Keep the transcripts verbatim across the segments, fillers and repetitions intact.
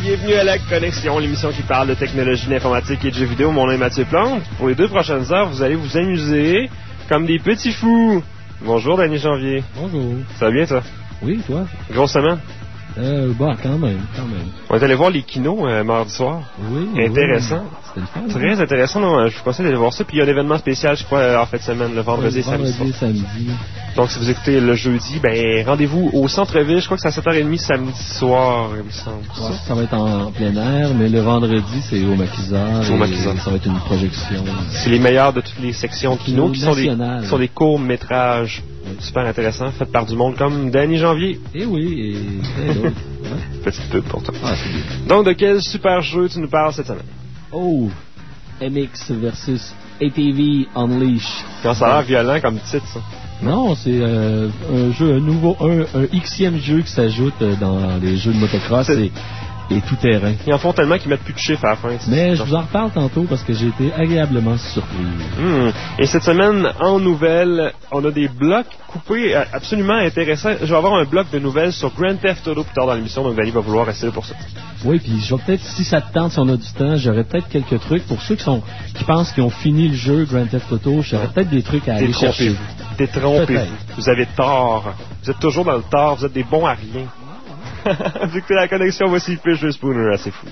bienvenue à La Connexion, l'émission qui parle de technologie, d'informatique et de jeux vidéo. Mon nom est Mathieu Plante. Pour les deux prochaines heures, vous allez vous amuser comme des petits fous. Bonjour, Danny Janvier. Bonjour. Ça va bien, toi? Oui, toi? Grosse semaine? Euh, bah, quand même, quand même. On est allé voir les kinos euh, mardi soir. Oui. Intéressant. Oui. C'était le fun. Très hein? intéressant. Non, je vous conseille d'aller voir ça. Puis il y a un événement spécial, je crois, en fin de semaine, le vendredi et oui, samedi. Vendredi et samedi. Donc, si vous écoutez le jeudi, ben rendez-vous au centre-ville. Je crois que c'est à sept heures trente samedi soir, il me semble. Ouais, ça va être en, en plein air, mais le vendredi, c'est au maquisard. Au maquisard. Ça va être une projection. C'est les meilleurs de toutes les sections de kino, qui sont des, national. qui sont des courts-métrages oui. super intéressants, faits par du monde comme Danny Janvier. Et oui, et plein d'autres. Ouais. Petite pub pour toi. Ah, c'est bien. Donc, de quel super jeu tu nous parles cette semaine? Oh, M X versus A T V Unleash. Quand ça a l'air violent comme titre, ça. Non, c'est euh, un jeu, un nouveau, un, un Xème jeu qui s'ajoute dans les jeux de motocross et, et tout terrain. Ils en font tellement qu'ils mettent plus de chiffres à la fin. Mais je vous en reparle tantôt parce que j'ai été agréablement surpris. Mmh. Et cette semaine, en nouvelles, on a des blocs coupés absolument intéressants. Je vais avoir un bloc de nouvelles sur Grand Theft Auto plus tard dans l'émission, donc Danny va vouloir rester là pour ça. Oui, puis je vais peut-être, si ça te tente, si on a du temps, j'aurais peut-être quelques trucs pour ceux qui sont qui pensent qu'ils ont fini le jeu Grand Theft Auto. J'aurais ouais. peut-être des trucs à aller chercher. Détrompez-vous. Vous avez tort. Vous êtes toujours dans le tort. Vous êtes des bons à rien. Vous écoutez La Connexion, voici Fisher Spooner, assez fou.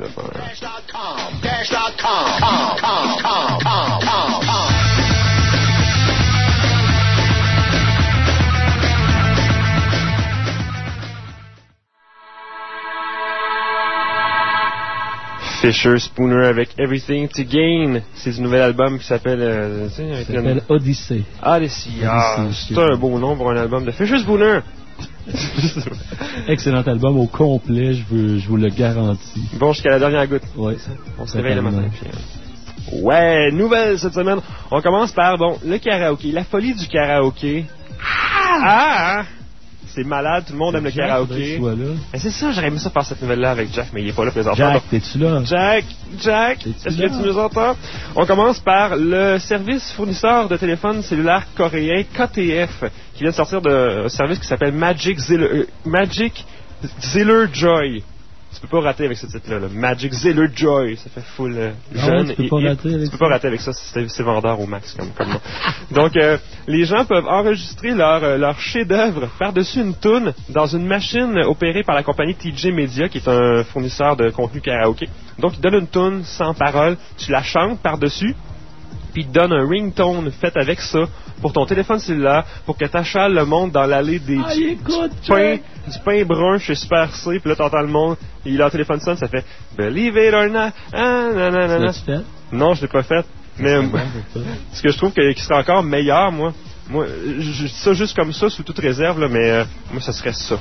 Fisher Spooner avec Everything to Gain. C'est du nouvel album qui s'appelle... Euh, ça s'appelle Odyssey. Odyssey. Ah, c'est un beau nom pour un album de Fisher Spooner. Excellent album au complet, je, veux, je vous le garantis. Bon, jusqu'à la dernière goutte. Oui. On se réveille le matin. Puis, ouais, nouvelle cette semaine. On commence par, bon, le karaoké. La folie du karaoké. Ah! ah C'est malade, tout le monde aime le Jack, karaoké. Ben, c'est ça, j'aurais aimé ça faire cette nouvelle-là avec Jack, mais il est pas là présentement. Jack, donc... t'es-tu là? Jack, Jack, est-ce que tu nous entends? On commence par le service fournisseur de téléphone cellulaire coréen K T F, qui vient de sortir d'un service qui s'appelle Magic Ziller, euh, Magic Ziller Joy. Tu peux pas rater avec ce titre-là, là. Magic Ziller Joy, ça fait full euh, jeune. Non, tu peux pas et, rater et, avec tu peux pas rater avec ça, c'est, c'est vendeur au max comme, comme Donc, euh, les gens peuvent enregistrer leur, euh, leur chef-d'œuvre par-dessus une toune dans une machine opérée par la compagnie T J Media, qui est un fournisseur de contenu karaoké. Donc, ils donnent une toune sans parole, tu la chantes par-dessus, puis ils te donnent un ringtone fait avec ça pour ton téléphone cellulaire, pour que t'achales le monde dans l'allée des ah, du, écoute, du, pain, du pain brun chez Super C, puis là t'entends le monde, et leur téléphone sonne, ça fait Believe it or not, ah, nanana. Tu l'as fait? Non, je l'ai pas fait, mais bon, ce que je trouve que, qui serait encore meilleur, moi, moi, je dis ça juste comme ça, sous toute réserve, là, mais euh, moi, ça serait ça.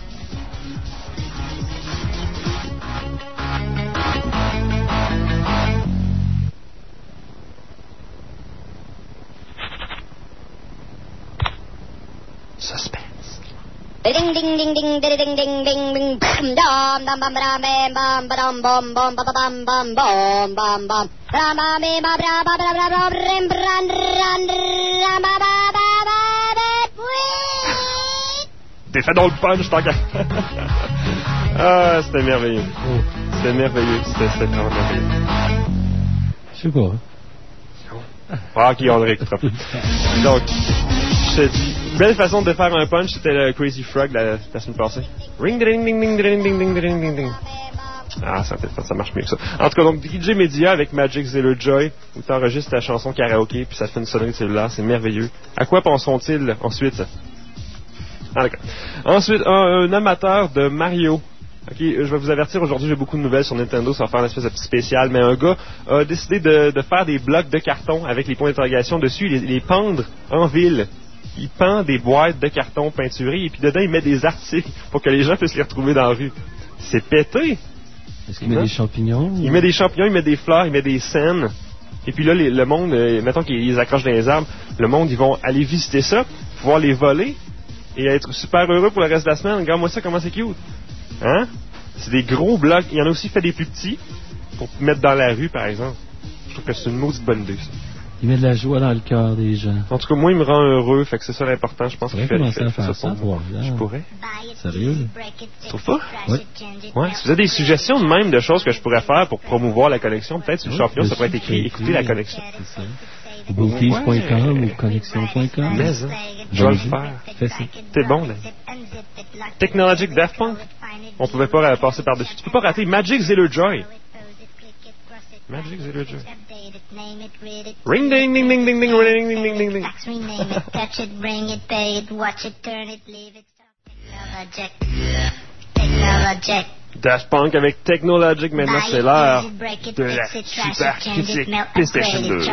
Suspense. Ding ding ding ding ding ding ding ding ding bam dam dam bam bam bam bam bam bam bam bam bam bam bam bam bam bam me ba bra ba bra bra bra rim bran ran ram ba ba ba ba T'es fait dans le punch tant qu'à... Ah, c'était merveilleux. C'était merveilleux. C'était, c'était vraiment merveilleux. Je sais pas. Ah, ok, André, écoutera. Donc, je te dis, belle façon de faire un punch, c'était le Crazy Frog la, la semaine passée. Ring ding ding ding ding ding ding ding ding ding. Ah, ça, ça marche mieux que ça. En tout cas, donc, D J Media avec Magic Ziller Joy, où tu enregistres ta chanson karaoké, puis ça te fait une sonnerie cellulaire, c'est merveilleux. À quoi penseront-ils ensuite? Ah, d'accord. Ensuite, un, un amateur de Mario. Ok, je vais vous avertir, aujourd'hui j'ai beaucoup de nouvelles sur Nintendo, ça va faire une espèce de petit spécial, mais un gars a décidé de, de faire des blocs de carton avec les points d'interrogation dessus, les, les pendre en ville. Il pend des boîtes de carton peinturées et puis dedans il met des articles pour que les gens puissent les retrouver dans la rue. C'est pété! Est-ce qu'il met non? des champignons? Il ou... met des champignons, il met des fleurs, il met des scènes. Et puis là, les, le monde, euh, mettons qu'ils les accrochent dans les arbres, le monde, ils vont aller visiter ça, pouvoir les voler et être super heureux pour le reste de la semaine. Regarde-moi ça, comment c'est cute! Hein? C'est des gros blocs. Il y en a aussi fait des plus petits pour mettre dans la rue, par exemple. Je trouve que c'est une maudite bonne idée, ça. Il met de la joie dans le cœur des gens. En tout cas, moi, il me rend heureux, fait que c'est ça l'important, je pense qu'il fait, commencer fait, à fait faire ça ça, pour moi. toi, Je pourrais. Sérieux? Tu trouves pas? Oui. Ouais, si vous avez des suggestions de même de choses que je pourrais faire pour promouvoir la connexion, peut-être sur le Oui, champion, ça pourrait être dessus, écrit écouter la connexion. C'est ça. Bookies point com Ouais. ou connexion point com. Mais, hein, je vais le faire. Fais ça. T'es bon, là. Technologic Daft Punk. On pouvait pas euh, passer par-dessus. Tu peux pas rater Magic Ziller Joy. Magic Ziller Joy. Ring ding ding ding ding ding ring ding ding ding ding. Touch it, bring it, pay it, watch it, turn it, leave it. Technologic. Technologic. Daft Punk avec Technologic, maintenant c'est l'heure de la super critique PlayStation deux.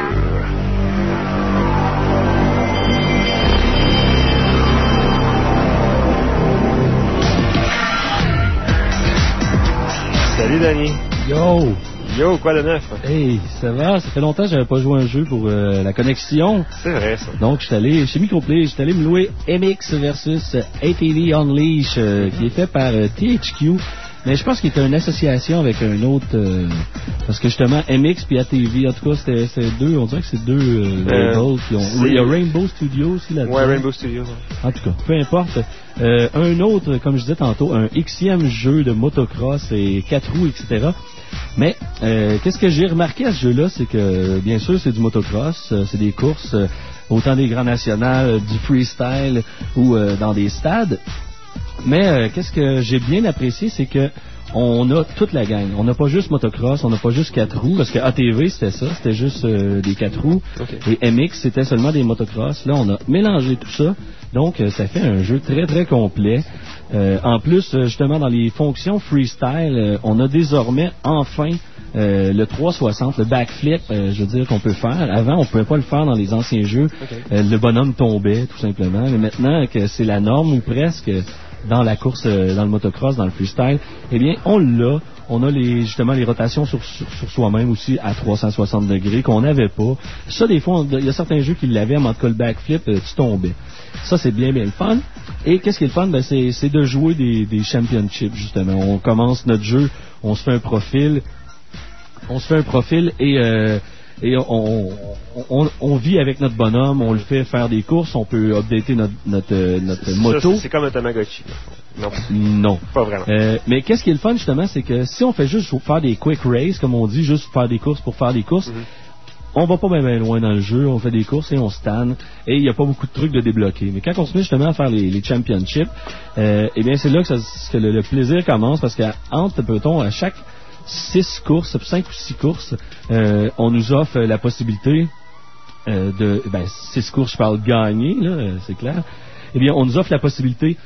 Salut Danny. Yo! Yo, quoi de neuf? Hey, ça va? Ça fait longtemps que j'avais pas joué à un jeu pour euh, la connexion. C'est vrai ça. Donc, je suis allé chez Microplay, je suis allé me louer M X versus A T V Unleash, euh, qui est fait par euh, T H Q. Mais je pense qu'il était une association avec un autre... Euh, parce que justement, M X puis A T V, en tout cas, c'était, c'était deux, on dirait que c'est deux euh, Euh, labels qui ont... c'est- Il y a Rainbow Studios aussi là-dedans. Ouais, Rainbow Studios. ouais. En tout cas, peu importe. Euh, un autre, comme je disais tantôt, un Xème jeu de motocross et quatre roues, et cetera. Mais euh, qu'est-ce que j'ai remarqué à ce jeu-là, c'est que bien sûr c'est du motocross, euh, c'est des courses, euh, autant des grands nationales, euh, du freestyle ou euh, dans des stades. Mais euh, qu'est-ce que j'ai bien apprécié, c'est que on a toute la gang. On n'a pas juste motocross, on n'a pas juste quatre roues, parce que A T V c'était ça, c'était juste euh, des quatre roues. Okay. Et M X c'était seulement des motocross. Là on a mélangé tout ça, donc euh, ça fait un jeu très très complet. Euh, en plus, euh, justement dans les fonctions freestyle, euh, on a désormais enfin euh, le trois cent soixante, le backflip, euh, je veux dire qu'on peut faire. Avant on pouvait pas le faire dans les anciens jeux. Okay. Euh, le bonhomme tombait tout simplement, mais maintenant que c'est la norme ou presque dans la course, euh, dans le motocross, dans le freestyle, eh bien, on l'a. On a les, justement les rotations sur, sur, sur soi-même aussi à trois cent soixante degrés qu'on n'avait pas. Ça, des fois, il y a certains jeux qui l'avaient, en mode backflip, euh, tu tombais. Ça, c'est bien, bien le fun. Et qu'est-ce qui est le fun? Ben, c'est, c'est de jouer des, des championships, justement. On commence notre jeu, on se fait un profil, on se fait un profil et... Euh, Et on, on, on vit avec notre bonhomme, on le fait faire des courses, on peut updater notre, notre, notre Ça, moto. C'est, c'est comme un Tamagotchi. Non, Non. pas vraiment. Euh, mais qu'est-ce qui est le fun, justement, c'est que si on fait juste faire des quick races, comme on dit, juste faire des courses pour faire des courses, mm-hmm. on va pas bien ben loin dans le jeu, on fait des courses et on se tanne, et il n'y a pas beaucoup de trucs de débloquer. Mais quand on se met justement à faire les, les championships, euh, eh bien c'est là que, ça, que le, le plaisir commence, parce qu'entre, peut-on, à chaque six courses, cinq ou six courses, euh, on nous offre la possibilité euh, de, ben, six courses, je parle gagner, là, c'est clair. Eh bien, on nous offre la possibilité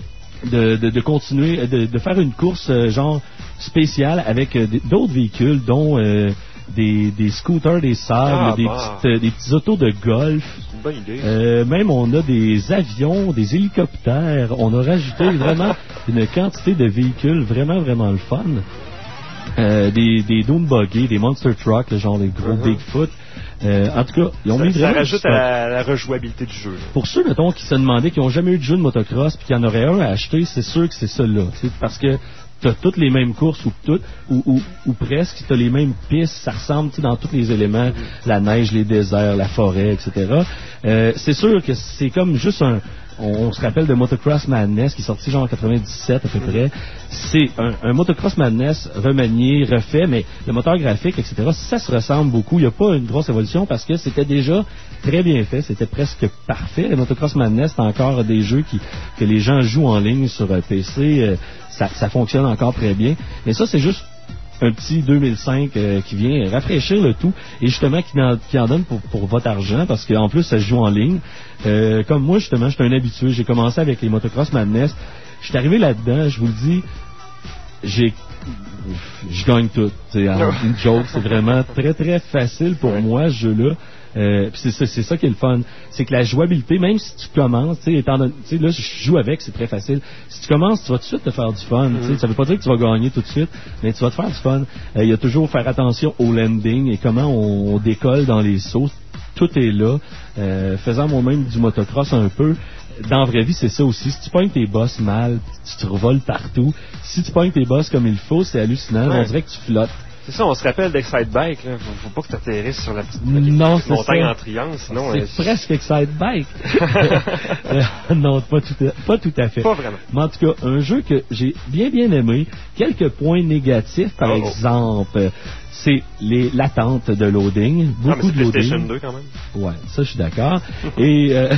de, de, de continuer, de, de faire une course euh, genre spéciale avec euh, d'autres véhicules, dont euh, des, des scooters, des sables, Ah, des, bah. petites, euh, des petits autos de golf. C'est une bonne idée. Euh, même on a des avions, des hélicoptères. On a rajouté vraiment une quantité de véhicules vraiment, vraiment le fun. Euh, des, des dune buggy, des monster trucks, le genre des gros uh-huh. Bigfoot. Euh, en tout cas, ils ont ça, mis ça vraiment... rajoute à la, la rejouabilité du jeu. Là. Pour ceux, mettons, qui se demandaient, qui n'ont jamais eu de jeu de motocross, puis qui en auraient un à acheter, c'est sûr que c'est celui-là. Parce que t'as toutes les mêmes courses, ou toutes, ou, ou, ou presque, t'as les mêmes pistes, ça ressemble dans tous les éléments, la neige, les déserts, la forêt, et cetera. Euh, c'est sûr que c'est comme juste un... On, on se rappelle de Motocross Madness qui est sorti genre en quatre-vingt-dix-sept à peu près. C'est un, un Motocross Madness remanié, refait, mais le moteur graphique, et cetera, ça se ressemble beaucoup. Il n'y a pas une grosse évolution parce que c'était déjà très bien fait. C'était presque parfait. Le Motocross Madness, c'est encore des jeux qui, que les gens jouent en ligne sur P C. Euh, ça, ça fonctionne encore très bien. Mais ça, c'est juste un petit deux mille cinq euh, qui vient rafraîchir le tout et justement qui en, qui en donne pour, pour votre argent parce qu'en plus ça se joue en ligne. Euh, comme moi justement, j'étais un habitué, j'ai commencé avec les Motocross Madness. Je suis arrivé là-dedans, je vous le dis, j'ai je gagne tout. C'est une joke, c'est vraiment très très facile pour ouais. moi ce jeu-là. Euh, puis c'est ça, c'est ça qui est le fun. C'est que la jouabilité, même si tu commences, tu sais, étant donné, tu sais, là, je joue avec, c'est très facile. Si tu commences, tu vas tout de suite te faire du fun. Mm-hmm. Tu sais, ça veut pas dire que tu vas gagner tout de suite, mais tu vas te faire du fun. Il euh, y a toujours faire attention au landing et comment on, on décolle dans les sauts. Tout est là. Euh, faisant moi-même du motocross un peu, dans la vraie vie, c'est ça aussi. Si tu pognes tes bosses mal, tu te revoles partout. Si tu pognes tes bosses comme il faut, c'est hallucinant. Ouais. On dirait que tu flottes. C'est ça, on se rappelle d'Excite Bike, là. Faut, faut pas que tu atterrisses sur la petite, la non, petite montagne ça. en triangle, sinon... C'est euh, presque Excite Bike. euh, non, pas tout, à, pas tout à fait. Pas vraiment. Mais en tout cas, un jeu que j'ai bien bien aimé. Quelques points négatifs, par oh, exemple, c'est les, l'attente de loading. Beaucoup ah, mais c'est de loading. PlayStation deux quand même. Ouais, ça je suis d'accord. Et euh,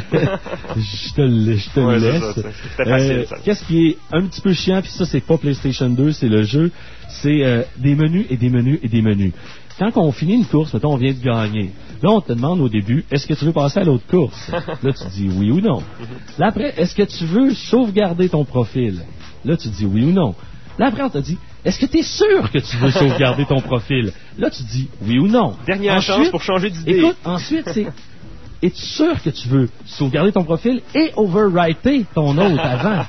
je te le, je te ouais, le laisse. Ça, c'est, c'était facile, euh, ça. Qu'est-ce qui est un petit peu chiant, puis ça c'est pas PlayStation deux, c'est le jeu, c'est euh, des menus et des menus et des menus. Quand on finit une course, mettons on vient de gagner, là on te demande au début, est-ce que tu veux passer à l'autre course? Là tu dis oui ou non. Là après, est-ce que tu veux sauvegarder ton profil? Là tu dis oui ou non. Là après on te dit, est-ce que tu es sûr que tu veux sauvegarder ton profil? Là tu dis oui ou non. Dernière ensuite, chance pour changer d'idée. Écoute, ensuite c'est, es-tu sûr que tu veux sauvegarder ton profil et overwriter ton autre avant?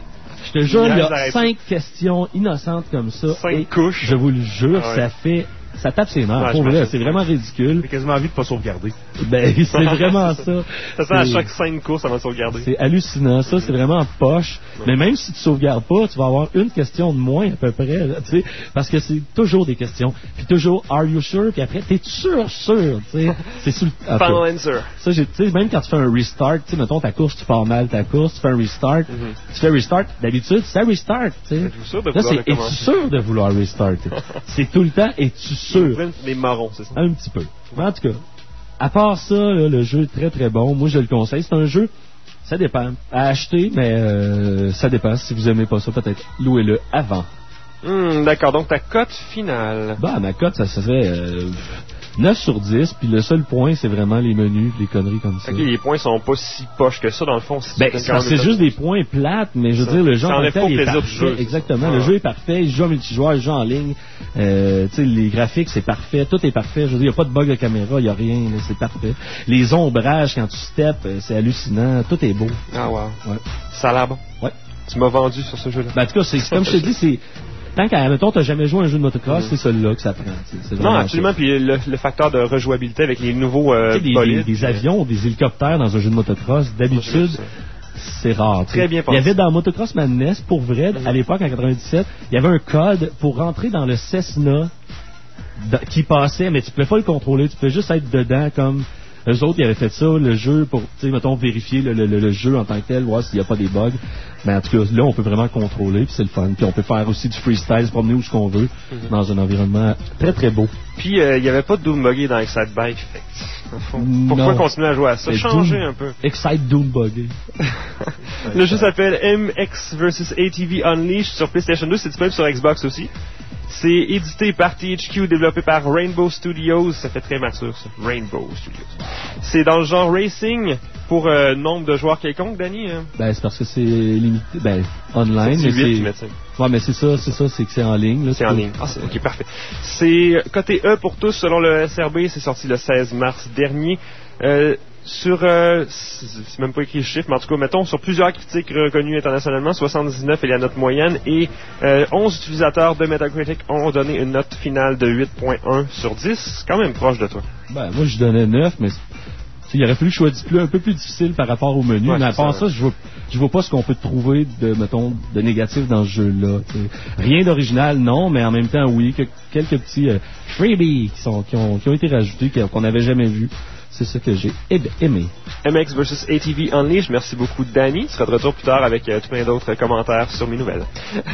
Je te jure, il y a cinq questions innocentes comme ça. Cinq et couches. Je vous le jure, Ah ouais. ça fait... Ça tape ses nerfs. Ouais, Pour vrai, pense. c'est vraiment ridicule. J'ai quasiment envie de pas sauvegarder. Ben, c'est vraiment ça. Ça fait à C'est- chaque cinq courses avant de sauvegarder. C'est hallucinant. Ça, c'est vraiment poche. Ouais. Mais même si tu sauvegardes pas, tu vas avoir une question de moins à peu près. Là, tu sais, parce que c'est toujours des questions. Puis toujours, are you sure? Puis après, t'es sûr, sûr. Tu sais, c'est sur le... en tout cas, Final answer. ça, j'ai, tu sais, même quand tu fais un restart, tu sais, mettons ta course, tu pars mal ta course, tu fais un restart, Mm-hmm. tu fais restart, d'habitude, ça restart, tu sais. Êtes-vous sûr de Là, vouloir c'est, le es-tu commencer? sûr de vouloir restart? C'est tout le temps, es-tu sûr? Des marrons, c'est ça. Un petit peu. Mais en tout cas, à part ça, là, le jeu est très très bon. Moi, je le conseille. C'est un jeu, ça dépend. À acheter, mais euh, ça dépend. Si vous aimez pas ça, peut-être louez-le avant. Hmm, d'accord, donc ta cote finale. Bah, ma cote, ça serait euh, neuf sur dix. Puis le seul point, c'est vraiment les menus, les conneries comme ça. Ok, les points sont pas si poches que ça, dans le fond. Si Ben, tu c'est, donnes quand c'est même juste une des points plates, mais je veux Ça. dire, le jeu Ça en enlève tant pas que tel au est plaisir du parfait. jeu. Exactement. Ah. Le jeu est parfait. Il joue en multijoueur, il joue en ligne. Euh, tu sais, les graphiques, c'est parfait. Tout est parfait. Je veux dire, il n'y a pas de bug de caméra, il n'y a rien. Là, c'est parfait. Les ombrages, quand tu steps, euh, c'est hallucinant. Tout est beau. Ah, wow. Ouais. Ça a l'air bon. Ouais. Tu m'as vendu sur ce jeu-là. Ben, en tout cas, c'est, comme je te dis, c'est... Tant qu'à, mettons, t'as jamais joué à un jeu de motocross, c'est celui-là que ça prend. C'est, c'est non, vraiment absolument. ça. Puis le, le facteur de rejouabilité avec les nouveaux euh, Tu sais, des, bolides. des, des avions, des hélicoptères dans un jeu de motocross, d'habitude, ça. c'est rare. tu Très sais. bien Il pensé. y avait dans Motocross Madness, pour vrai, Mhm. à l'époque, en quatre-vingt-dix-sept, il y avait un code pour rentrer dans le Cessna de- qui passait, mais tu pouvais pas le contrôler, tu pouvais juste être dedans comme... Eux autres, ils avaient fait ça, le jeu, pour, tu sais, mettons, vérifier le, le, le, le jeu en tant que tel, voir s'il n'y a pas des bugs. Mais en tout cas, là, on peut vraiment contrôler, puis c'est le fun. Puis on peut faire aussi du freestyle, se promener où ce qu'on veut, Mhm. dans un environnement très, très beau. Puis euh, il n'y avait pas de Doom Buggy dans Excite Bike. Fait que, dans le fond, pourquoi Non. continuer à jouer à ça? Mais Changer Doom- un peu. Excite Doom Buggy. Le jeu s'appelle M X versus A T V Unleashed sur PlayStation deux. C'est disponible sur Xbox aussi. C'est édité par T H Q, développé par Rainbow Studios. Ça fait très mature, ça. Rainbow Studios. C'est dans le genre racing pour euh, nombre de joueurs quelconque, Danny. Hein? Ben, c'est parce que c'est limité, ben, online. C'est mais huit, c'est... mais c'est- Ouais, mais c'est ça, c'est ça, c'est que c'est en ligne. Là, C'est en ligne. Ah, c'est, ok, parfait. C'est côté E pour tous selon le S R B. C'est sorti le seize mars dernier. Euh, sur, euh, c'est c'est même pas écrit le chiffre, mais en tout cas, mettons, sur plusieurs critiques reconnues internationalement, soixante-dix-neuf est la note moyenne, et euh, onze utilisateurs de Metacritic ont donné une note finale de huit virgule un sur dix. C'est quand même proche de toi. Ben, moi, je donnais neuf, mais il aurait fallu que je sois plus, un peu plus difficile par rapport au menu. Ouais, mais à c'est part ça, ça, ouais. je vois, je vois pas ce qu'on peut trouver de, mettons, de négatif dans ce jeu-là. T'sais. Rien d'original, non, mais en même temps, oui, que, quelques petits euh, freebies qui, sont, qui, ont, qui ont été rajoutés, qui- qu'on n'avait jamais vu. C'est ça que j'ai aimé. M X versus A T V Unleashed. Merci beaucoup, Danny. Tu seras de retour plus tard avec euh, tout plein d'autres commentaires sur mes nouvelles.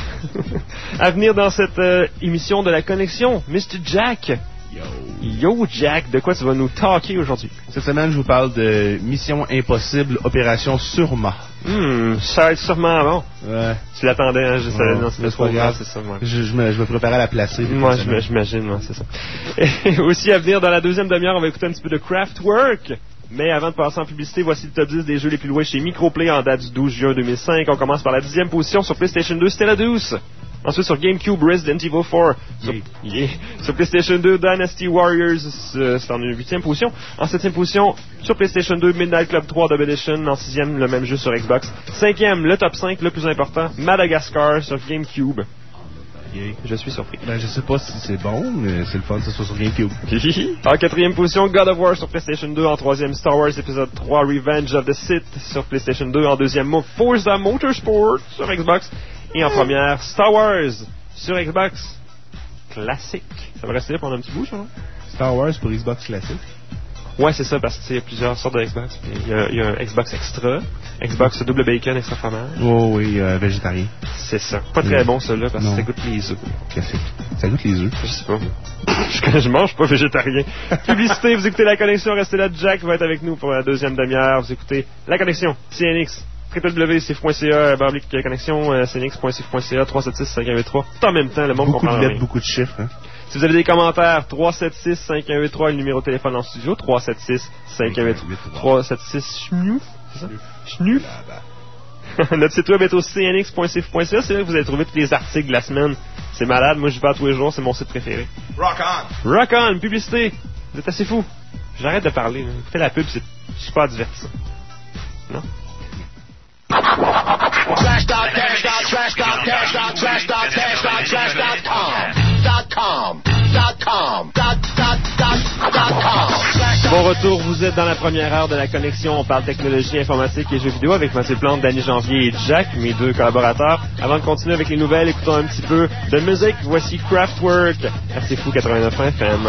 À venir dans cette euh, émission de la connexion, mister Jack. Yo. Yo, Jack, de quoi tu vas nous talker aujourd'hui? Cette semaine, je vous parle de Mission Impossible, Opération Surma. Hmm, ça va être sûrement bon. Ouais. Tu l'attendais, hein? Je savais, Ouais, non, c'était mais trop c'est pas grave. grave, c'est ça, moi. Je, je, me, je me préparais à la placer. Moi, cette semaine. j'imagine, moi, c'est ça. Et aussi, à venir dans la deuxième demi-heure, on va écouter un petit peu de Kraftwerk. Mais avant de passer en publicité, voici le top dix des jeux les plus loués chez Microplay en date du douze juin deux mille cinq. On commence par la dixième position sur PlayStation deux, Stella Deuce. Ensuite, sur GameCube, Resident Evil quatre. Sur, Yeah. yeah. Sur PlayStation deux, Dynasty Warriors, euh, c'est en huitième position. En septième position, sur PlayStation deux, Midnight Club trois Double Edition. En sixième, le même jeu sur Xbox. Cinquième, le top cinq, le plus important, Madagascar sur GameCube. Yeah. Je suis surpris. Ben, je sais pas si c'est bon, mais c'est le fun que ce soit sur GameCube. En quatrième position, God of War sur PlayStation deux. En troisième, Star Wars épisode trois, Revenge of the Sith sur PlayStation deux. En deuxième, Forza Motorsport sur Xbox. Et en première, Star Wars sur Xbox. classique. Ça va rester là pendant un petit bout, ça, non? Star Wars pour Xbox classique. Ouais, c'est ça, parce qu'il y a plusieurs sortes de Xbox. Il y a, il y a un Xbox Extra, Xbox double bacon, extra fromage. Oh oui, euh, végétarien. C'est ça. Pas très Oui. bon, celui-là, parce Non. que ça goûte les œufs. Classique. Ça goûte les œufs. Je sais pas. je, je mange pas végétarien. Publicité, vous écoutez La Connexion, restez là. Jack va être avec nous pour la deuxième demi-heure. Vous écoutez La Connexion, C N X, w w w point c f point c a, barblique connexion, euh, c n x point c f point c a, trois sept six cinq un huit trois. Tout en même temps, le monde Beaucoup comprend de rien. lettres, beaucoup de chiffres. Hein? Si vous avez des commentaires, trois sept six cinq un huit trois, le numéro de téléphone en studio, trois sept six cinq un huit trois, trois sept six schnouf, c'est ça? Schnouf. Notre site web est au c n x point c f point c a, c'est là que vous allez trouver tous les articles de la semaine. C'est malade, moi j'y vais tous les jours, c'est mon site préféré. Rock on! Rock on, publicité! Vous êtes assez fous. J'arrête de parler, là. Écoutez la pub, c'est super divertissant. Non? Trash dot cash dot trash dot cash dot trash dot cash dot trash dot com dot com dot com dot dot dot dot com. Bon retour, vous êtes dans la première heure de La Connexion. On parle technologie, informatique et jeux vidéo avec Mathieu Plante, Danny Janvier et Jack, mes deux collaborateurs. Avant de continuer avec les nouvelles, écoutons un petit peu de musique. Voici Kraftwerk. Ah, c'est fou, quatre-vingt-neuf F M.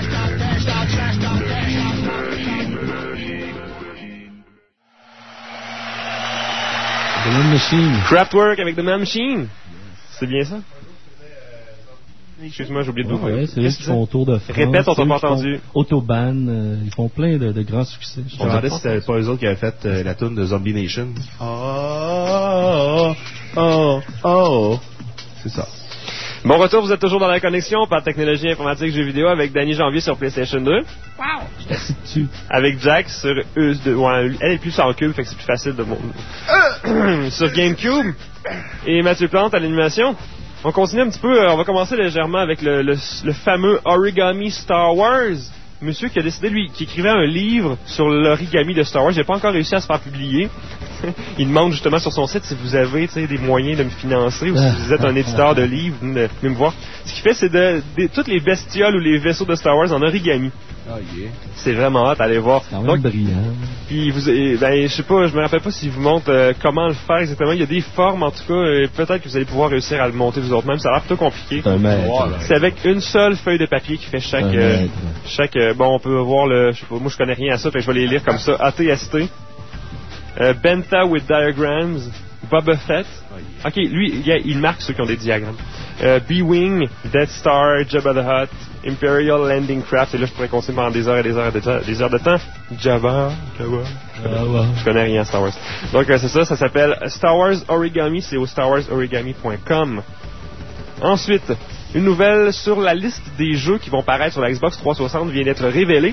The Man Machine. Kraftwerk avec The Man Machine. C'est bien ça? Excuse-moi, j'ai oublié de vous Ouais, c'est eux qui font Tour de France. Répète, on t'a c'est eux pas qui font entendu. Autobahn, euh, ils font plein de, de grands succès. Je me demandais si c'était pas eux autres qui avaient fait euh, la tune de Zombie Nation. Oh, oh, oh, oh. C'est ça. Bon retour, vous êtes toujours dans La Connexion. On parle technologie, informatique, jeux vidéo avec Danny Janvier sur PlayStation deux. Wow! Je suis assis dessus. Avec Jack sur E S deux. Ouais, elle est plus en cube, fait que c'est plus facile de monter. Sur GameCube. Et Mathieu Plante à l'animation. On continue un petit peu, euh, on va commencer légèrement avec le, le, le fameux Origami Star Wars. Monsieur qui a décidé, lui, qui écrivait un livre sur l'origami de Star Wars. J'ai pas encore réussi à se faire publier. Il demande justement sur son site si vous avez des moyens de me financer ou si vous êtes un éditeur de livres, venez me voir. Ce qu'il fait, c'est de, de toutes les bestioles ou les vaisseaux de Star Wars en origami. Oh yeah. C'est vraiment hâte, allez voir. C'est quand même Donc, brillant. puis vous, eh, ben, je sais pas, je me rappelle pas s'il vous montre euh, comment le faire exactement. Il y a des formes en tout cas, et peut-être que vous allez pouvoir réussir à le monter vous autres même. Ça a l'air plutôt compliqué. C'est un maître. Voilà. C'est avec une seule feuille de papier qui fait chaque, Un euh, maître. chaque. euh, bon, on peut voir le, je sais pas, moi je connais rien à ça, fait que je vais les lire comme ça. A T S T, euh, Benta with diagrams, Boba Fett. Ok, lui, il, y a- il marque ceux qui ont des diagrammes. Euh, B-Wing, Death Star, Jabba the Hutt, Imperial Landing Craft. Et là, je pourrais continuer pendant des heures et des heures et des heures, des heures de temps. Jabba, Jabba. Ah, ouais. Je connais rien à Star Wars. Donc, euh, c'est ça, ça s'appelle Star Wars Origami, c'est au star wars origami point com. Ensuite, une nouvelle sur la liste des jeux qui vont paraître sur la Xbox trois cent soixante vient d'être révélée.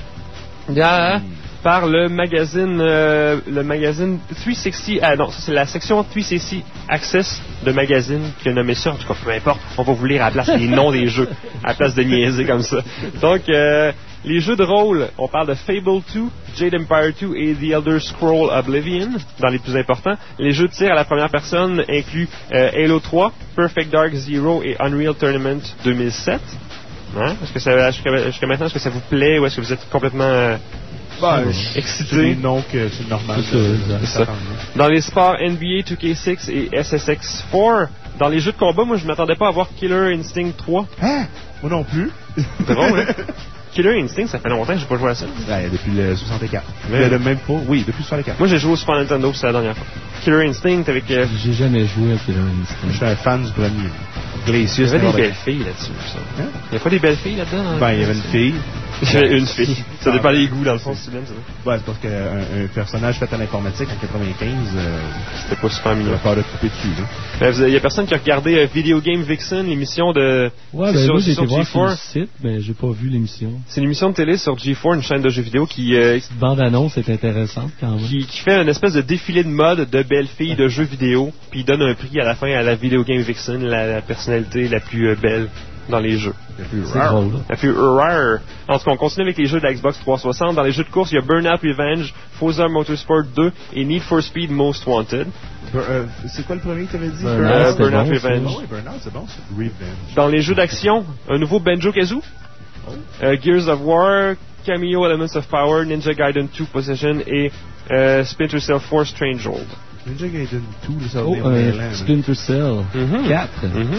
Yeah. Par le magazine, euh, le magazine trois cent soixante, ah non, ça c'est la section trois cent soixante Access de magazine qui a nommé ça, en tout cas, peu importe, on va vous lire à la place les noms des jeux, à la place de niaiser comme ça. Donc, euh, les jeux de rôle, on parle de Fable deux, Jade Empire deux et The Elder Scrolls Oblivion, dans les plus importants. Les jeux de tir à la première personne incluent euh, Halo trois, Perfect Dark Zero et Unreal Tournament deux mille sept. Hein? Est-ce que ça, jusqu'à, jusqu'à maintenant, est-ce que ça vous plaît ou est-ce que vous êtes complètement euh, Ben, excité? c'est des noms que c'est normal. C'est ça, de ça. s'attendre. Dans les sports N B A deux K six et S S X quatre, dans les jeux de combat, moi je m'attendais pas à voir Killer Instinct trois. Hein? Moi non plus. Drôle, hein? Killer Instinct, ça fait longtemps que j'ai pas joué à ça. Ouais, depuis le soixante-quatre. Mais- Mais le même pas. Oui, depuis le soixante-quatre. Moi j'ai joué au Super Nintendo, c'est la dernière fois. Killer Instinct avec... Euh, J'ai jamais joué à Killer Je Instinct. suis un fan du premier. il Glacius. y avait des n'importe belles filles là-dessus, ça. Hein? Il y a pas des belles filles là-dedans? hein? Ben, il y avait une fille. Il y avait une fille. Ça dépend des goûts, dans le fond, si tu l'aimes, ça. Ouais, c'est parce qu'un un personnage fait à l'informatique en quatre-vingt-quinze, euh, C'était pas super il mignon. va falloir le couper dessus, là. Mais vous- il y a personne qui a regardé euh, Video Game Vixen, l'émission de... Ouais, c'est ben sur, moi j'ai sur été voir sur le G quatre. site, mais j'ai pas vu l'émission. C'est une émission de télé sur G quatre, une chaîne de jeux vidéo qui... euh, Cette bande-annonce est intéressante quand même. qui, qui fait une espèce de défilé de mode de belles filles de jeux vidéo, puis il donne un prix à la fin à la Video Game Vixen, la, la personnalité la plus euh, belle dans les jeux. C'est drôle, là. La plus rare. En tout cas, on continue avec les jeux de la Xbox trois cent soixante. Dans les jeux de course, il y a Burnout Revenge, Forza Motorsport deux et Need for Speed Most Wanted. Bur- euh, c'est quoi le premier que tu avais dit? Burnout, Euh, c'était Burnout bon, Revenge. ça. Oh, oui, Burnout, c'est bon, ça. Revenge. Dans les jeux d'action, un nouveau Banjo-Kazooie, euh, Gears of War, Cameo Elements of Power, Ninja Gaiden deux Possession et euh, Splinter Cell quatre Strangehold. Ninja Gaiden deux, le ça Oh, venir un mêlant, là. Splinter Cell Mhm. quatre. Mhm.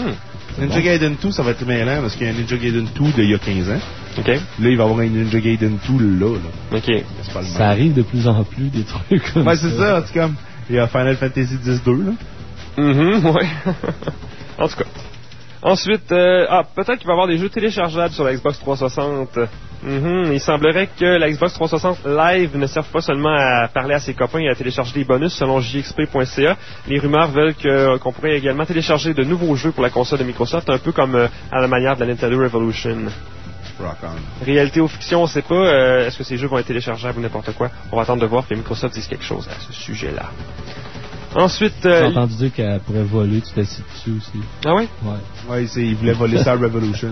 Ninja bon. Gaiden deux, ça va être mêlant parce qu'il y a un Ninja Gaiden deux d'il y a quinze ans. OK. Là, il va y avoir un Ninja Gaiden deux là. là. OK. C'est pas le Ça même. arrive de plus en plus des trucs comme Ouais, ça. c'est ça, en tout cas. Il y a Final Fantasy X deux, là. Mhm, ouais. En tout cas. Ensuite, euh, ah, peut-être qu'il va y avoir des jeux téléchargeables sur la Xbox trois cent soixante. Mhm, il semblerait que la Xbox trois cent soixante Live ne serve pas seulement à parler à ses copains et à télécharger des bonus selon j x p point c a. Les rumeurs veulent que, qu'on pourrait également télécharger de nouveaux jeux pour la console de Microsoft, un peu comme euh, à la manière de la Nintendo Revolution. Rock on. Réalité ou fiction, on sait pas. Euh, est-ce que ces jeux vont être téléchargeables ou n'importe quoi? On va attendre de voir que Microsoft dise quelque chose à ce sujet-là. Ensuite... Euh, J'ai entendu dire qu'elle pourrait voler, tu t'assieds dessus aussi. Ah ouais? Ouais. Ouais, c'est, il voulait voler Star Revolution.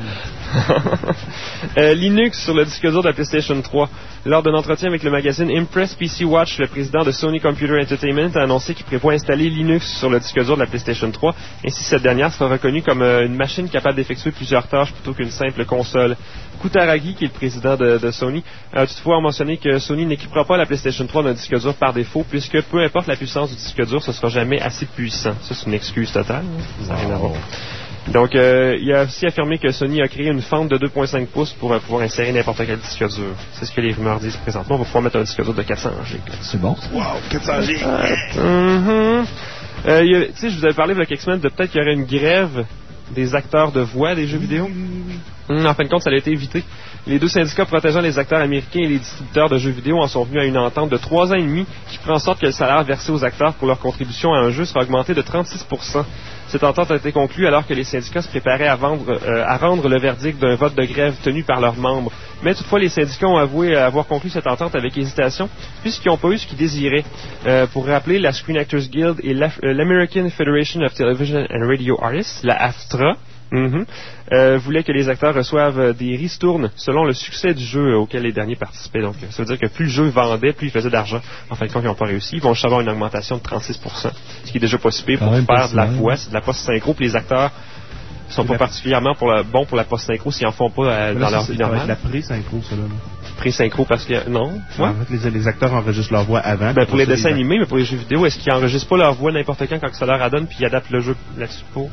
euh, Linux sur le disque dur de la PlayStation trois. Lors d'un entretien avec le magazine Impress P C Watch, le président de Sony Computer Entertainment a annoncé qu'il prévoit installer Linux sur le disque dur de la PlayStation trois. Ainsi, cette dernière sera reconnue comme euh, une machine capable d'effectuer plusieurs tâches plutôt qu'une simple console. Kutaragi, qui est le président de, de Sony, a toutefois mentionné que Sony n'équipera pas la PlayStation trois d'un disque dur par défaut, puisque peu importe la puissance du disque dur, ce sera jamais assez puissant. Ça, c'est une excuse totale. Ça n'a rien à voir. Donc, euh, il a aussi affirmé que Sony a créé une fente de deux virgule cinq pouces pour euh, pouvoir insérer n'importe quel disque dur. C'est ce que les rumeurs disent présentement. On va pouvoir mettre un disque dur de quatre cents gigs. C'est bon. Wow, quatre cents gigs! Mm-hmm. Euh, il y a- tu sais, je vous avais parlé il y a quelques semaines de peut-être qu'il y aurait une grève des acteurs de voix des jeux vidéo. Hum, en fin de compte, ça a été évité. Les deux syndicats protégeant les acteurs américains et les distributeurs de jeux vidéo en sont venus à une entente de trois ans et demi qui fera en sorte que le salaire versé aux acteurs pour leur contribution à un jeu sera augmenté de trente-six pour cent. Cette entente a été conclue alors que les syndicats se préparaient à, vendre, euh, à rendre le verdict d'un vote de grève tenu par leurs membres. Mais toutefois, les syndicats ont avoué avoir conclu cette entente avec hésitation puisqu'ils n'ont pas eu ce qu'ils désiraient. Euh, pour rappeler, la Screen Actors Guild et l'American Federation of Television and Radio Artists, la AFTRA, Mm-hmm. Euh, voulait que les acteurs reçoivent euh, des ristournes selon le succès du jeu euh, auquel les derniers participaient. Donc, ça veut dire que plus le jeu vendait, plus il faisait d'argent. En fin de compte, ils n'ont pas réussi. Ils vont juste avoir une augmentation de trente-six pour cent, ce qui est déjà pas si pire pour faire de la voix. C'est de la post-synchro, puis les acteurs sont pas particulièrement pour la, bons pour la post-synchro s'ils en font pas euh, dans leur vie normale. La pré-synchro, ça, là. Pré-synchro, parce que... Non? Ouais. En fait, les, les acteurs enregistrent leur voix avant. Ben, pour les ça, dessins les... animés, mais pour les jeux vidéo, est-ce qu'ils enregistrent pas leur voix n'importe quand quand ça leur adonne, puis ils adaptent le jeu là-dessus pour...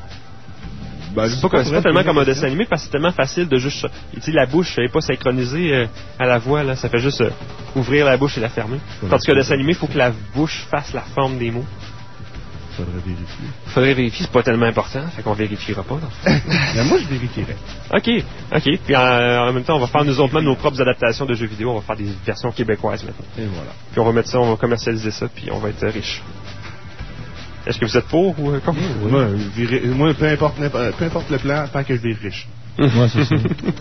Ben, c'est pas, c'est pas tellement comme un dessin animé parce que c'est tellement facile de juste... Tu sais, la bouche n'est pas synchronisée euh, à la voix, là. Ça fait juste euh, ouvrir la bouche et la fermer. Tandis que le dessin animé, il faut que la bouche fasse la forme des mots. Faudrait vérifier. Faudrait vérifier, c'est pas tellement important, fait qu'on vérifiera pas. Mais moi, je vérifierais. OK, OK. Puis en, en même temps, on va faire nous autres même nos propres adaptations de jeux vidéo. On va faire des versions québécoises maintenant. Et voilà. Puis on va mettre ça, on va commercialiser ça, puis on va être riche. Est-ce que vous êtes pour ou euh, contre? Oui. Moi, virer, moi peu, importe, peu importe le plan, tant que je vais riche. Ouais, c'est ça.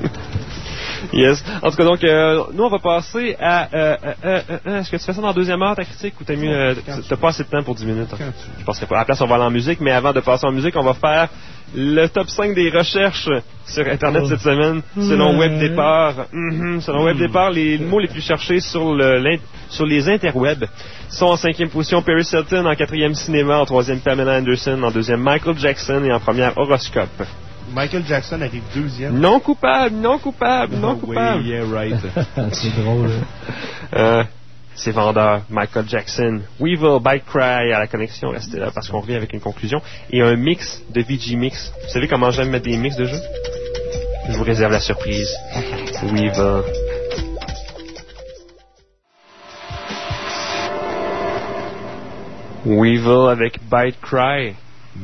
Yes. En tout cas, donc, euh, nous, on va passer à... Euh, euh, euh, euh, est-ce que tu fais ça dans la deuxième heure, ta critique, ou t'as mieux... Euh, t'as pas assez de temps pour dix minutes? Hein? Je penserais pas. À la place, on va aller en musique, mais avant de passer en musique, on va faire le top cinq des recherches sur Internet oh. cette semaine, selon ouais. Web Départ. Mm-hmm. Selon mm. Web Départ, les mots les plus cherchés sur, le, sur les interwebs sont en cinquième position Paris Hilton, en quatrième Cinéma, en troisième Pamela Anderson, en deuxième Michael Jackson et en première Horoscope. Michael Jackson arrive deuxième. Non coupable, non coupable, non oh, coupable. Oui, yeah, right. C'est drôle. euh, c'est vendeur. Michael Jackson. Weevil, Bite Cry à la connexion. Restez là parce qu'on revient avec une conclusion. Et un mix de V G Mix. Vous savez comment j'aime mettre des mix de jeux? Je vous réserve la surprise. Weevil. Weevil avec Bite Cry.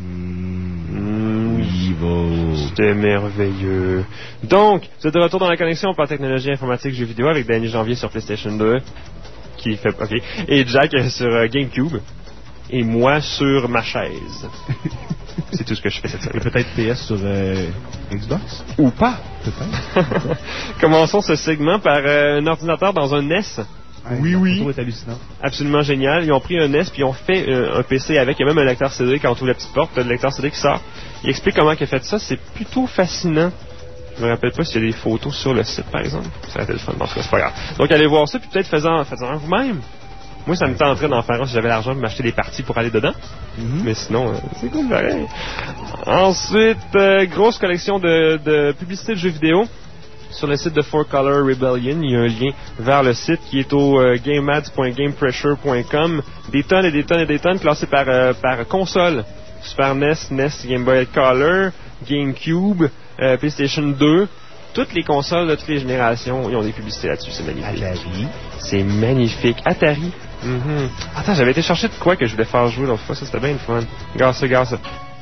Mmh. Weevil. C'était merveilleux. Donc, vous êtes de retour dans la connexion par technologie informatique jeux vidéo avec Danny Janvier sur PlayStation deux. Qui fait, ok. Et Jack sur euh, GameCube. Et moi sur ma chaise. C'est tout ce que je fais cette semaine. Et peut-être P S sur euh, Xbox? Ou pas. Peut-être. Commençons ce segment par euh, un ordinateur dans un N E S. Ah, oui, oui. Est hallucinant. Absolument génial. Ils ont pris un N E S puis ils ont fait euh, un P C avec. Il y a même un lecteur C D quand on ouvre la petite porte. Le lecteur C D qui sort. Il explique comment il a fait ça. C'est plutôt fascinant. Je me rappelle pas s'il y a des photos sur le site, par exemple. Ça aurait été le fun. En tout cas, c'est pas grave. Donc, allez voir ça, puis peut-être faisant, faisant vous-même. Moi, ça me tenterait d'en faire un si j'avais l'argent de m'acheter des parties pour aller dedans. Mm-hmm. Mais sinon, euh, c'est cool, pareil. Ensuite, euh, grosse collection de, de publicité de jeux vidéo. Sur le site de Four Color Rebellion, il y a un lien vers le site qui est au euh, gameads point gamepressure point com. Des tonnes et des tonnes et des tonnes classées par, euh, par console. Super N E S, N E S, Game Boy Color, GameCube, euh, PlayStation deux, toutes les consoles de toutes les générations, ils ont des publicités là-dessus, c'est magnifique. Atari. C'est magnifique. Atari. Mm-hmm. Attends, j'avais été chercher de quoi que je voulais faire jouer l'autre fois, ça c'était bien le fun. Regarde ça, regarde ça.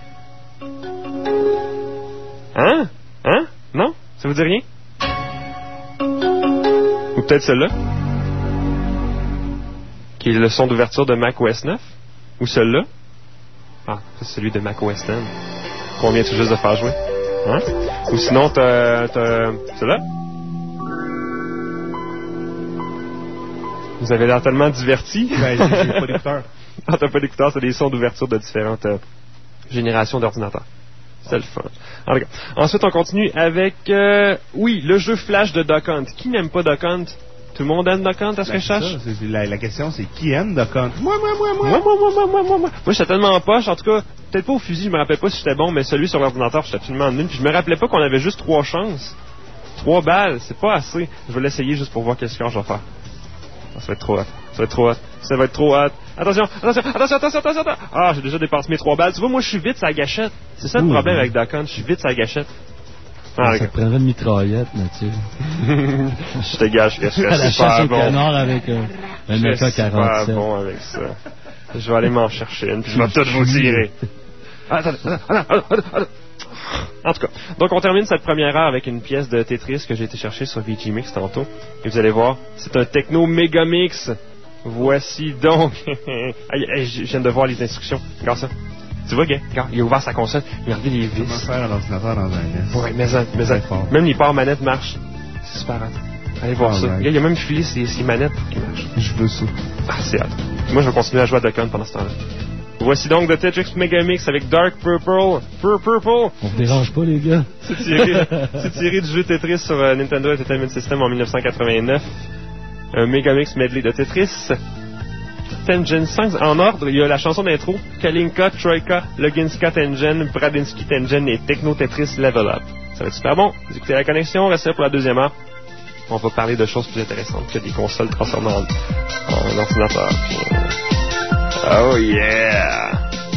Hein? Hein? Non? Ça vous dit rien? Ou peut-être celle-là? Qui est le son d'ouverture de macOS neuf? Ou celle-là? Ah, ça c'est celui de macOS dix. Qu'on vient tout juste de faire jouer. Hein? Ou sinon, t'as... t'as... celle-là? Vous avez l'air tellement divertis. Ben, j'ai, j'ai pas d'écouteurs. Ah, t'as pas d'écouteurs, c'est des sons d'ouverture de différentes euh, générations d'ordinateurs. C'est le fun. En tout cas, ensuite, on continue avec... Euh, oui, le jeu Flash de Duck Hunt. Qui n'aime pas Duck Hunt? Tout le monde aime Duck Hunt, est-ce Ben, que je cherche? ça, c'est, c'est, la, la question, c'est qui aime Duck Hunt? Moi, moi, moi, moi. Moi, moi, moi, moi, moi, moi, moi. Moi, j'étais tellement poche. En tout cas, peut-être pas au fusil, je me rappelle pas si j'étais bon, mais celui sur l'ordinateur, j'étais absolument nul. Puis je me rappelais pas qu'on avait juste trois chances. Trois balles, c'est pas assez. Je vais l'essayer juste pour voir quel score je vais faire. Ah, ça va être trop hot. Ça va être trop hot. Ça va être trop hot. Attention, attention, attention, attention, attention, attention. Ah, j'ai déjà dépassé mes trois balles. Tu vois, moi, je suis vite sur la gâchette. C'est ça le Ouh, problème oui. avec Duck Hunt. Je suis vite sur la gâchette. Ah, Ça te prendrait une mitraillette, Mathieu. je te gâche, je À la serais chasse super au bon. canard avec euh, un Je A K serais super quarante-sept. bon avec ça. Je vais aller m'en chercher une, puis je vais tout vous tirer. Attends, attends, attends, attends, attends. En tout cas, donc on termine cette première heure avec une pièce de Tetris que j'ai été chercher sur V G Mix tantôt. Et vous allez voir, c'est un techno méga mix. Voici donc. Hey, hey, je viens de voir les instructions. Regarde ça. Tu vois, gars, regarde, il a ouvert sa console, il a enlevé les Comment vis. faire un ordinateur dans un N E S? Ouais, mais ça, mais ça. Très fort. Même les ports manettes marchent. C'est super hot. Allez voir All ça. right. Regarde, il a même filé ses, ses manettes pour qu'ils marchent. Je veux ça. Ah, c'est hot. Moi, je vais continuer à jouer à Duck Hunt pendant ce temps-là. Voici donc The Tetris Mega Mix avec Dark Purple. Pur Purple. On vous dérange pas, les gars? C'est tiré, c'est tiré du jeu Tetris sur euh, Nintendo Entertainment System en dix-neuf cent quatre-vingt-neuf. Un Mega Mix medley de Tetris. Tengen cinq, en ordre, il y a la chanson d'intro, Kalinka, Troika, Loginska Tengen, Bradinsky Tengen et Techno Tetris Level Up. Ça va être super bon. Vous écoutez La Connexion, restez là pour la deuxième heure. On va parler de choses plus intéressantes que des consoles transformées en, en ordinateur. Oh yeah!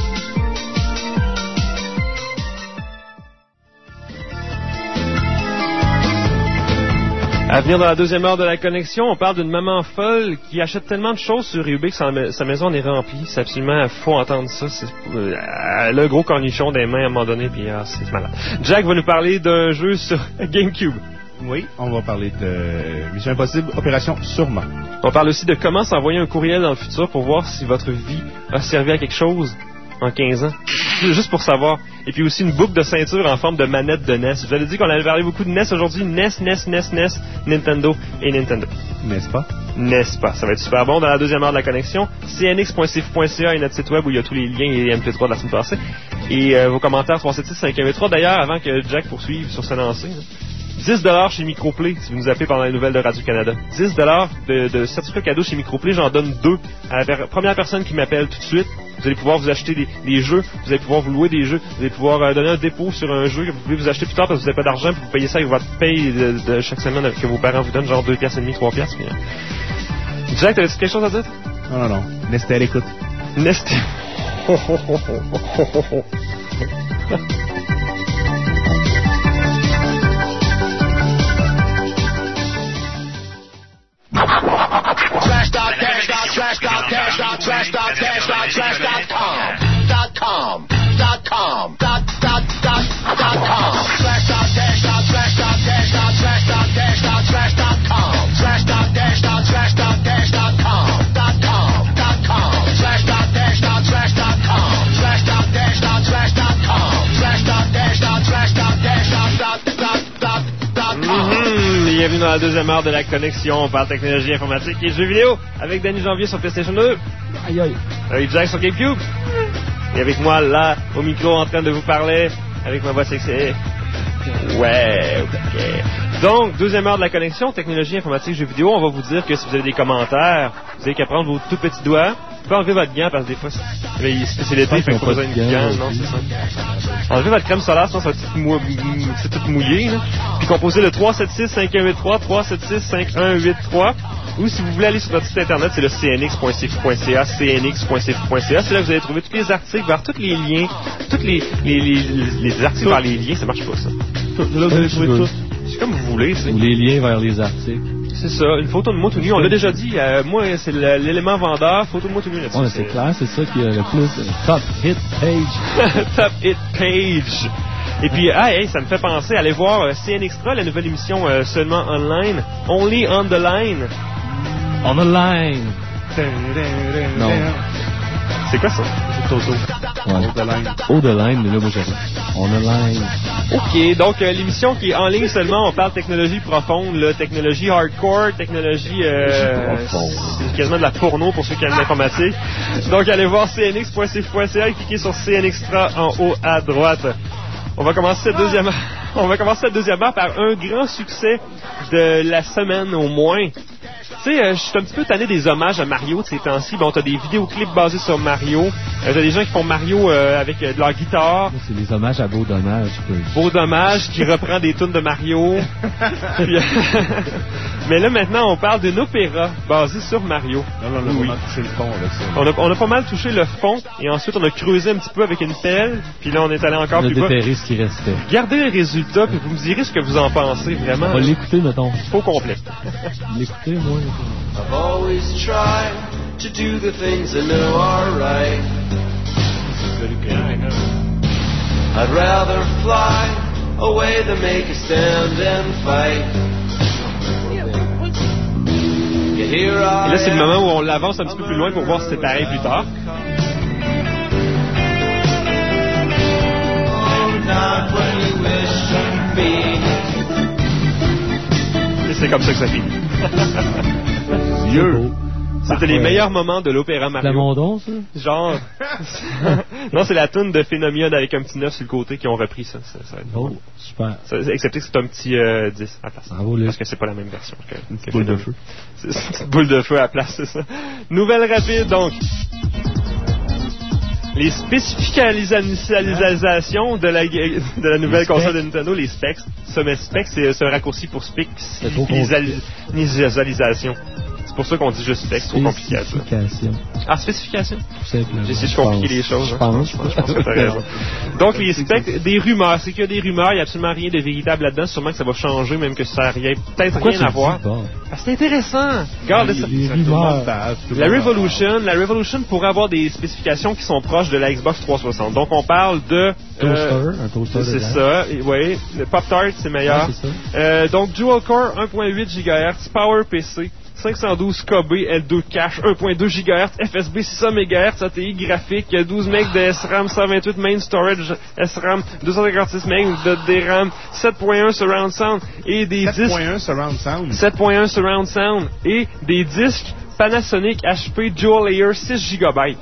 À venir dans la deuxième heure de La Connexion, on parle d'une maman folle qui achète tellement de choses sur eBay que sa, sa maison en est remplie. C'est absolument faut entendre ça. C'est, euh, elle a le gros cornichon des mains à un moment donné, puis ah, c'est malade. Jack va nous parler d'un jeu sur GameCube. Oui, on va parler de Mission Impossible, Opération Sûrement. On parle aussi de comment s'envoyer un courriel dans le futur pour voir si votre vie a servi à quelque chose en quinze ans. Juste pour savoir. Et puis aussi une boucle de ceinture en forme de manette de N E S. Vous avez dit qu'on allait parler beaucoup de N E S aujourd'hui. N E S, N E S, N E S, N E S, Nintendo et Nintendo. N'est-ce pas? N'est-ce pas? Ça va être super bon. Dans la deuxième heure de La Connexion, c n x point c f point c a est notre site web où il y a tous les liens et les M P trois de la semaine passée. Et euh, vos commentaires trois sept six cinq un huit trois. D'ailleurs, avant que Jack poursuive sur ce lancer, dix dollars chez Microplay, si vous nous appelez pendant les nouvelles de Radio-Canada. dix dollars de, de certificat cadeau chez Microplay, j'en donne deux à la per- première personne qui m'appelle tout de suite. Vous allez pouvoir vous acheter des, des jeux, vous allez pouvoir vous louer des jeux, vous allez pouvoir euh, donner un dépôt sur un jeu que vous pouvez vous acheter plus tard parce que vous n'avez pas d'argent, puis vous payez ça avec votre paye de, de chaque semaine que vos parents vous donnent, genre deux piastres et demi, trois piastres. Puis, euh... Jack, t'avais-tu quelque chose à dire? Non, non, non. Nestel, écoute. Nesté. Trash dot cash dot trash dot cash dot trash dot cash dot trash dot com dot com dot com dot dot dot dot com trash dot cash dot trash dot cash dot trash dot cash dot trash dot com trash dot cash dot trash dot cash dot com dot com dot com trash dot cash dot trash dot com trash dot cash dot trash dot com trash dot cash dot trash dot cash dot dot dot dot dot com. Mhm. Bienvenue dans la deuxième heure de La Connexion. On parle technologie informatique et jeux vidéo avec Danny Janvier sur PlayStation deux. Aïe, aïe. Avec Jack sur GameCube. Et avec moi, là, au micro, en train de vous parler, avec ma voix sexy. Ouais, ok. Donc, deuxième heure de La Connexion, technologie informatique, jeux vidéo. On va vous dire que si vous avez des commentaires, vous avez qu'à prendre vos tout petits doigts. Vous pouvez enlever votre gant parce que des fois, c'est, mais c'est, c'est l'été, fait qu'il faut besoin de gants. Non, c'est ça. Enlevez votre crème solaire, sinon ça va être tout, mou- c'est tout mouillé. Là. Puis composez le trois sept six cinq un huit trois, trois sept six cinq un huit trois. Ou si vous voulez aller sur notre site internet, c'est le c n x point c f u point c a, c n x point c f u point c a. C'est là que vous allez trouver tous les articles vers tous les liens, tous les, les, les, les articles vers les liens. Ça marche pas, ça. Là, vous allez trouver tout. C'est comme vous voulez, c'est. Ou les liens vers les articles. C'est ça, une photo de moi tout nu. On l'a déjà dit, euh, moi, c'est le- l'élément vendeur, photo de moi tout nu là-dessus. Ouais, c'est clair, c'est ça qui a le plus de top hit page. Top Hit Page. Et puis, ah, hey, ça me fait penser, allez voir euh, C N Extra, la nouvelle émission euh, seulement online. Only on the line. On the line. Non. C'est quoi ça? Toto. Ouais. Au de line. Haut de line, mais là, moi, j'arrive. On the line. OK, donc euh, l'émission qui est en ligne seulement, on parle technologie profonde, là, technologie hardcore, technologie... Euh, c'est quasiment de la porno pour ceux qui aiment l'informatique. Donc, allez voir c n x point c f u point c a et cliquez sur C N Extra en haut à droite. On va commencer cette deuxième heure, on va commencer cette deuxième heure par un grand succès de la semaine au moins. Tu sais, euh, je suis un petit peu tanné des hommages à Mario de ces temps-ci. Bon, t'as des vidéoclips basés sur Mario. Euh, t'as des gens qui font Mario euh, avec euh, de leur guitare. C'est les hommages à Beau Dommage. Beau Dommage qui reprend des tunes de Mario. Puis, euh, mais là, maintenant, on parle d'un opéra basé sur Mario. Là, on a Oui. vraiment touché le fond avec ça. On a, on a pas mal touché le fond et ensuite on a creusé un petit peu avec une pelle. Puis là, on est allé encore On a plus bas. déterré ce qui restait. Regardez les résultats puis vous me direz ce que vous en pensez. Vraiment, On va l'écouter, mettons. faux complet. L'écouter, moi. I've always tried to do the things I know are right. I'd rather fly away than make a stand and fight. Yet here I Et là, c'est le am, moment où on l'avance un petit peu plus loin pour voir si c'est pareil plus tard. not what you wish to be. Et c'est comme ça que ça finit. Dieu. C'était les meilleurs moments de l'opéra Mario. Plamondon, ça? Genre. Non, c'est la toune de Phénomène avec un petit neuf sur le côté qui ont repris ça. ça, ça Oh, super. Ça- excepté que c'est un petit euh, dix à la place. Bravo, Luc. Parce que c'est pas la même version que, que boule de Phénomène. C'est c'est une petite boule de feu à la place, c'est ça. Nouvelle rapide, donc. Les spécificalisations de la, de la nouvelle Les console specs. de Nintendo, les specs. Ça, mais specs, c'est c'est un raccourci pour trop spécialisation. C'est pour ça qu'on dit juste specs, c'est trop compliqué à dire. Spécification. Ah, spécification? Tout simplement. J'essaie de compliquer les choses. Je hein. pense. Je pense que t'as raison. Donc, les specs, des rumeurs. C'est qu'il y a des rumeurs, il n'y a absolument rien de véritable là-dedans. Sûrement que ça va changer, même que ça n'a rien, peut-être Pourquoi rien tu à le voir. dis, bon? Ah, c'est intéressant. Regarde ça. Les Ça, tout le rumeurs. monde passe, tout le La monde Revolution, la Revolution pourrait avoir des spécifications qui sont proches de la Xbox trois cent soixante. Donc, on parle de... Toaster, un toaster C'est dedans. ça, oui. Le Pop-Tart, c'est meilleur. Ouais, c'est ça. Euh, donc, dual-core, un virgule huit gigahertz, Power P C, cinq cent douze K B, L deux cache, un virgule deux gigahertz, F S B six cents mégahertz, A T I graphique, douze mégas de S RAM, cent vingt-huit main storage, S RAM, deux cent cinquante-six mégas de D RAM, sept virgule un surround sound et des sept disques... point un surround sound. sept virgule un surround sound et des disques Panasonic H P Dual Layer six gigabytes.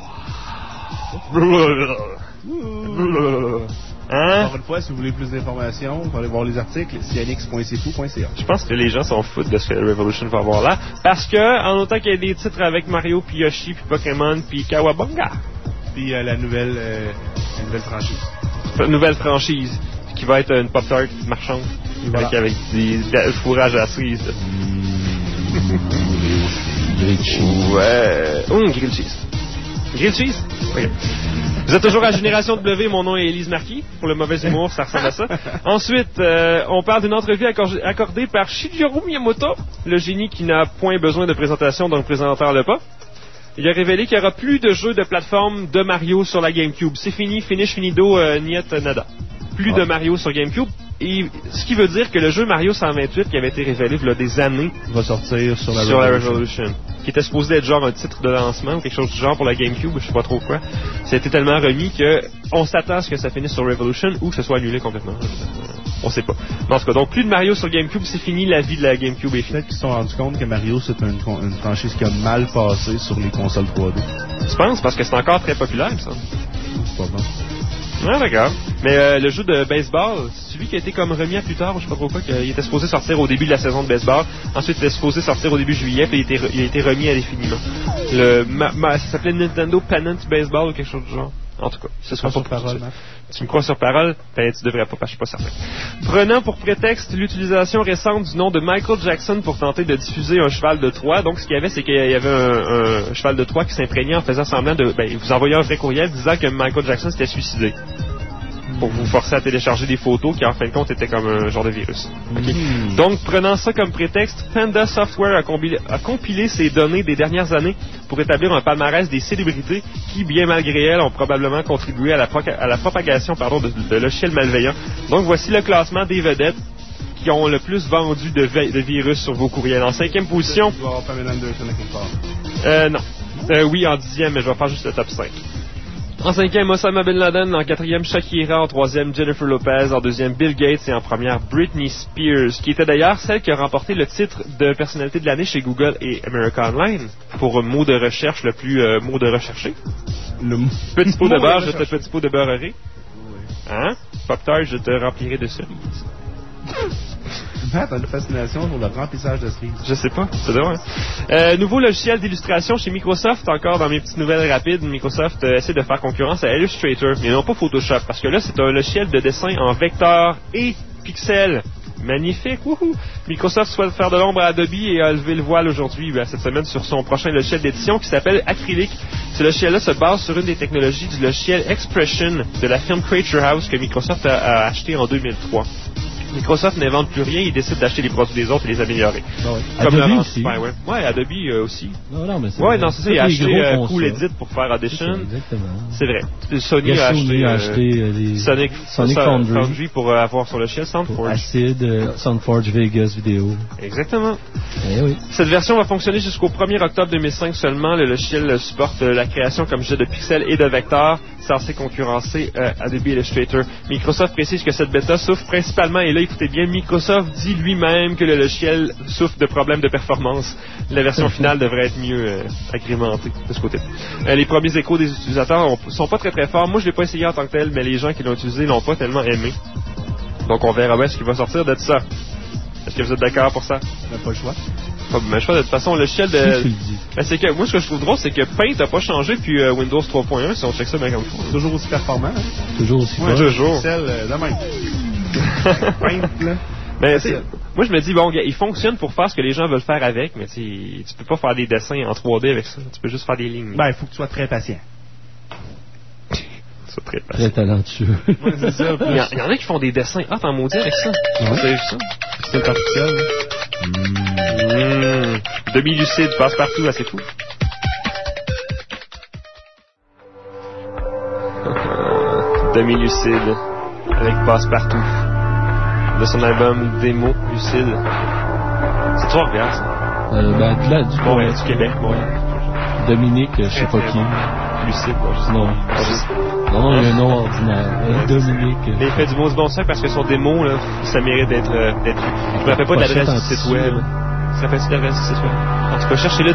Hein? Encore une fois, si vous voulez plus d'informations, vous allez voir les articles, c n x point c f u point c a. Je pense que les gens s'en foutent de ce que Revolution va avoir là. Parce que, en autant qu'il y a des titres avec Mario, puis Yoshi, puis Pokémon, puis Kawabunga. Puis euh, la nouvelle euh, la nouvelle franchise. Nouvelle franchise, qui va être une Pop-Tart marchande. Voilà. Avec, avec des, des fourrages à cerise. là. Grilled cheese. Ouais. Hum, grilled cheese. Grilled cheese? Ok. Vous êtes toujours à Génération W, mon nom est Élise Marquis. Pour le mauvais humour, ça ressemble à ça. Ensuite, euh, on parle d'une entrevue accor- accordée par Shigeru Miyamoto, le génie qui n'a point besoin de présentation, donc présenteur-le pas. Il a révélé qu'il n'y aura plus de jeux de plateforme de Mario sur la GameCube. C'est fini, finish, finido, euh, niet, nada. Plus de Mario sur GameCube. Et ce qui veut dire que le jeu Mario cent vingt-huit, qui avait été révélé il y a des années Va sortir sur la sur la Revolution. Revolution, qui était supposé être genre un titre de lancement ou quelque chose du genre pour la GameCube, je sais pas trop quoi, ça a été tellement remis que on s'attend à ce que ça finisse sur Revolution ou que ce soit annulé complètement. On sait pas. Mais en tout cas, donc plus de Mario sur GameCube, c'est fini, la vie de la GameCube est finie. Peut-être qu'ils se sont rendus compte que Mario, c'est une, con- une franchise qui a mal passé sur les consoles trois D. Tu penses? Parce que c'est encore très populaire, ça. C'est pas bon. Ouais, d'accord. Mais euh, le jeu de baseball, c'est celui qui a été comme remis à plus tard, ou je sais pas trop quoi, qu'il était supposé sortir au début de la saison de baseball. Ensuite, il était supposé sortir au début juillet, puis il, était re- il a été remis indéfiniment. Le, ma, ma- ça s'appelait Nintendo Pennant Baseball ou quelque chose du genre. En tout cas, ce Tu sera crois pas sur pour parole, tout de Matt? suite. Tu me crois sur parole? Ben, tu devrais pas, parce que je suis pas certain. Prenant pour prétexte l'utilisation récente du nom de Michael Jackson pour tenter de diffuser un cheval de Troie. Donc, ce qu'il y avait, c'est qu'il y avait un, un cheval de Troie qui s'imprégnait en faisant semblant de... Ben, vous envoyez un vrai courriel disant que Michael Jackson s'était suicidé. Pour vous forcer à télécharger des photos qui, en fin de compte, étaient comme un genre de virus. Okay. Mm. Donc, prenant ça comme prétexte, Panda Software a compilé, a compilé ces données des dernières années pour établir un palmarès des célébrités qui, bien malgré elles, ont probablement contribué à la, proca- à la propagation pardon, de, de logiciels malveillants. Donc, voici le classement des vedettes qui ont le plus vendu de, vi- de virus sur vos courriels. En cinquième position... Tu vas avoir Pamela Anderson à quelque part. Euh, non. Euh, oui, en dixième, mais je vais faire juste le top cinq. En cinquième, Osama Bin Laden. En quatrième, Shakira. En troisième, Jennifer Lopez. En deuxième, Bill Gates. Et en première, Britney Spears, qui était d'ailleurs celle qui a remporté le titre de personnalité de l'année chez Google et America Online pour mot de recherche le plus euh, mot de recherché. Le m- Petit pot mot de de beurre, je te recherche. petit pot de beurrerie. Hein? Pop-Tart, je te remplirai de cerises. Matt a une fascination pour le remplissage de cerises. Je sais pas, c'est drôle. Hein? Euh, nouveau logiciel d'illustration chez Microsoft. Encore dans mes petites nouvelles rapides, Microsoft euh, essaie de faire concurrence à Illustrator, mais non pas Photoshop, parce que là, c'est un logiciel de dessin en vecteur et pixels. Magnifique, wouhou! Microsoft souhaite faire de l'ombre à Adobe et a levé le voile aujourd'hui, ben, cette semaine, sur son prochain logiciel d'édition qui s'appelle Acrylic. Ce logiciel-là se base sur une des technologies du logiciel Expression de la firme Creature House que Microsoft a, a acheté en deux mille trois. Microsoft n'invente plus rien, il décide d'acheter les produits des autres et les améliorer. Ah ouais. Comme Adobe le aussi. Ouais, ouais. ouais, Adobe euh, aussi. Non, non, mais c'est Ouais, vrai. non, c'est ça, Tous il a les acheté gros euh, font Cool ça. Edit pour faire Audition. C'est ça, exactement. C'est vrai. Sony Yes, a Sony acheté, a euh, acheté euh, les Sonic, Sonic Sa- Foundry. Foundry pour euh, avoir son logiciel pour SoundForge. Acid, euh, SoundForge, Vegas, Vidéo. Exactement. Eh oui. Cette version va fonctionner jusqu'au premier octobre deux mille cinq seulement. Le logiciel supporte euh, la création, comme je disais, de pixels et de vecteurs, censé concurrencer euh, Adobe Illustrator. Microsoft précise que cette bêta souffre principalement, et là, écoutez bien, Microsoft dit lui-même que le logiciel souffre de problèmes de performance. La version finale devrait être mieux euh, agrémentée de ce côté. Euh, les premiers échos des utilisateurs ont, sont pas très très forts. Moi, je l'ai pas essayé en tant que tel, mais les gens qui l'ont utilisé l'ont pas tellement aimé. Donc, on verra bien ce qui va sortir de ça. Est-ce que vous êtes d'accord pour ça? On n'a pas le choix. Pas ben, je crois de toute façon, le logiciel Si tu de... le dis. Ben, c'est que, moi, ce que je trouve drôle, c'est que Paint n'a pas changé depuis euh, Windows trois point un, si on check ça bien comme il faut. Toujours aussi performant. Hein? Toujours aussi Ouais, fort. toujours. Celle euh, de même. Paint, là. Ben, c'est- moi, je me dis, bon, gars, il fonctionne pour faire ce que les gens veulent faire avec, mais tu tu peux pas faire des dessins en trois D avec ça. Tu peux juste faire des lignes. Ben, il faut que tu sois très patient. C'est très Très facile. talentueux. Ouais, c'est ça. Il y, en, il y en a qui font des dessins. Ah, t'en maudis avec ça. Ouais. Vous avez vu ça? C'est artificiel. Mmh. Demi-lucide, passe partout, là, c'est tout. Demi-lucide, avec passe-partout. De son album Démo Lucide. C'est toujours regarde, ça. Euh, ben, de là, du, Bon, ouais, du Québec, bon. Dominique, je sais pas qui. Lucide, bon, je sais Non. pas. Je sais pas. Non, il y a un nom ordinaire. Euh, Dominique. Mais il fait du bon, du bon sac parce que son démo, là, ça mérite d'être, euh, d'être vu. Je me rappelle pas de l'adresse du site web. Ça fait de l'adresse du site web. En tout cas, cherchez-le